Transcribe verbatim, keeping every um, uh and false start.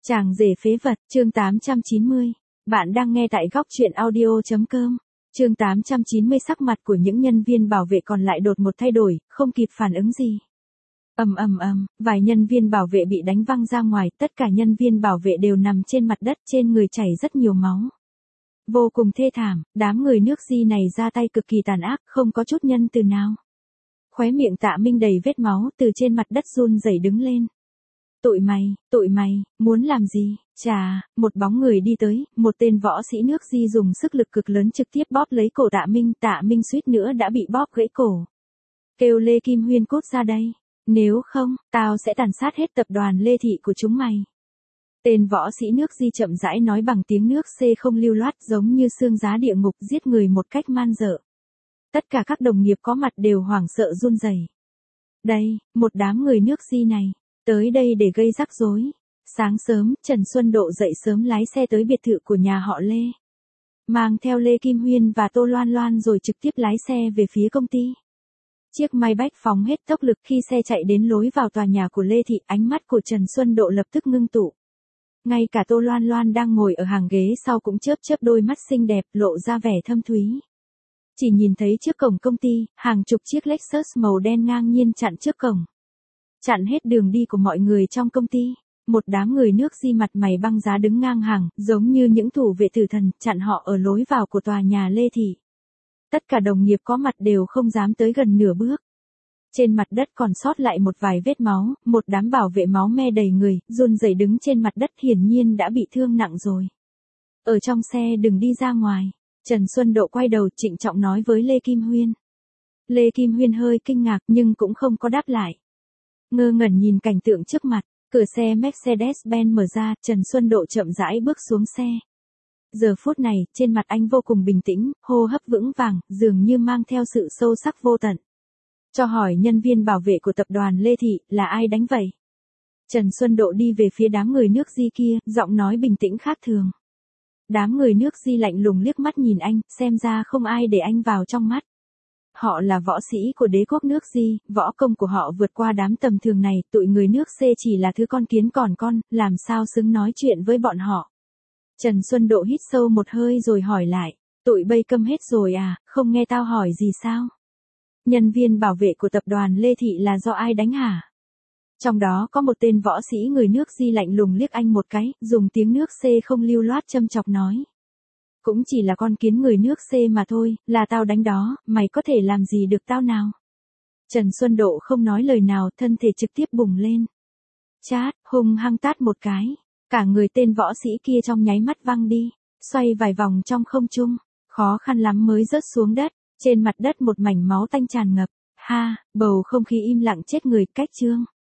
Chàng rể phế vật, chương tám trăm chín mươi. Bạn đang nghe tại góc truyện audio chấm com. Chương tám trăm chín mươi sắc mặt của những nhân viên bảo vệ còn lại đột một thay đổi, không kịp phản ứng gì. Ầm ầm ầm, vài nhân viên bảo vệ bị đánh văng ra ngoài, tất cả nhân viên bảo vệ đều nằm trên mặt đất, trên người chảy rất nhiều máu. Vô cùng thê thảm, đám người nước Di này ra tay cực kỳ tàn ác, không có chút nhân từ nào. Khóe miệng Tạ Minh đầy vết máu, từ trên mặt đất run rẩy đứng lên. Tụi mày, tụi mày, muốn làm gì? Chà, một bóng người đi tới, một tên võ sĩ nước Di dùng sức lực cực lớn trực tiếp bóp lấy cổ Tạ Minh, Tạ Minh suýt nữa đã bị bóp gãy cổ. Kêu Lê Kim Huyên cút ra đây, nếu không, tao sẽ tàn sát hết tập đoàn Lê Thị của chúng mày. Tên võ sĩ nước Di chậm rãi nói bằng tiếng nước C không lưu loát giống như xương giá địa ngục giết người một cách man dợ. Tất cả các đồng nghiệp có mặt đều hoảng sợ run rẩy. Đây, một đám người nước Di này. Tới đây để gây rắc rối. Sáng sớm, Trần Xuân Độ dậy sớm lái xe tới biệt thự của nhà họ Lê. Mang theo Lê Kim Huyên và Tô Loan Loan rồi trực tiếp lái xe về phía công ty. Chiếc Maybach phóng hết tốc lực khi xe chạy đến lối vào tòa nhà của Lê Thị, ánh mắt của Trần Xuân Độ lập tức ngưng tụ. Ngay cả Tô Loan Loan đang ngồi ở hàng ghế sau cũng chớp chớp đôi mắt xinh đẹp lộ ra vẻ thâm thúy. Chỉ nhìn thấy trước cổng công ty, hàng chục chiếc Lexus màu đen ngang nhiên chặn trước cổng. Chặn hết đường đi của mọi người trong công ty. Một đám người nước Di mặt mày băng giá đứng ngang hàng, giống như những thủ vệ tử thần, chặn họ ở lối vào của tòa nhà Lê Thị. Tất cả đồng nghiệp có mặt đều không dám tới gần nửa bước. Trên mặt đất còn sót lại một vài vết máu, một đám bảo vệ máu me đầy người, run rẩy đứng trên mặt đất hiển nhiên đã bị thương nặng rồi. Ở trong xe đừng đi ra ngoài. Trần Xuân Độ quay đầu trịnh trọng nói với Lê Kim Huyên. Lê Kim Huyên hơi kinh ngạc nhưng cũng không có đáp lại. Ngơ ngẩn nhìn cảnh tượng trước mặt, cửa xe Mercedes-Benz mở ra, Trần Xuân Độ chậm rãi bước xuống xe. Giờ phút này, trên mặt anh vô cùng bình tĩnh, hô hấp vững vàng, dường như mang theo sự sâu sắc vô tận. Cho hỏi nhân viên bảo vệ của tập đoàn Lê Thị, là ai đánh vậy? Trần Xuân Độ đi về phía đám người nước Di kia, giọng nói bình tĩnh khác thường. Đám người nước Di lạnh lùng liếc mắt nhìn anh, xem ra không ai để anh vào trong mắt. Họ là võ sĩ của đế quốc nước Di, võ công của họ vượt qua đám tầm thường này, tụi người nước C chỉ là thứ con kiến còn con, làm sao xứng nói chuyện với bọn họ. Trần Xuân Độ hít sâu một hơi rồi hỏi lại, tụi bay câm hết rồi à, không nghe tao hỏi gì sao? Nhân viên bảo vệ của tập đoàn Lê Thị là do ai đánh hả? Trong đó có một tên võ sĩ người nước Di lạnh lùng liếc anh một cái, dùng tiếng nước C không lưu loát châm chọc nói. Cũng chỉ là con kiến người nước C mà thôi, là tao đánh đó, mày có thể làm gì được tao nào? Trần Xuân Độ không nói lời nào, thân thể trực tiếp bùng lên. Chát, hung hăng tát một cái. Cả người tên võ sĩ kia trong nháy mắt văng đi, xoay vài vòng trong không trung, khó khăn lắm mới rớt xuống đất, trên mặt đất một mảnh máu tanh tràn ngập. Ha, bầu không khí im lặng chết người, cách chương.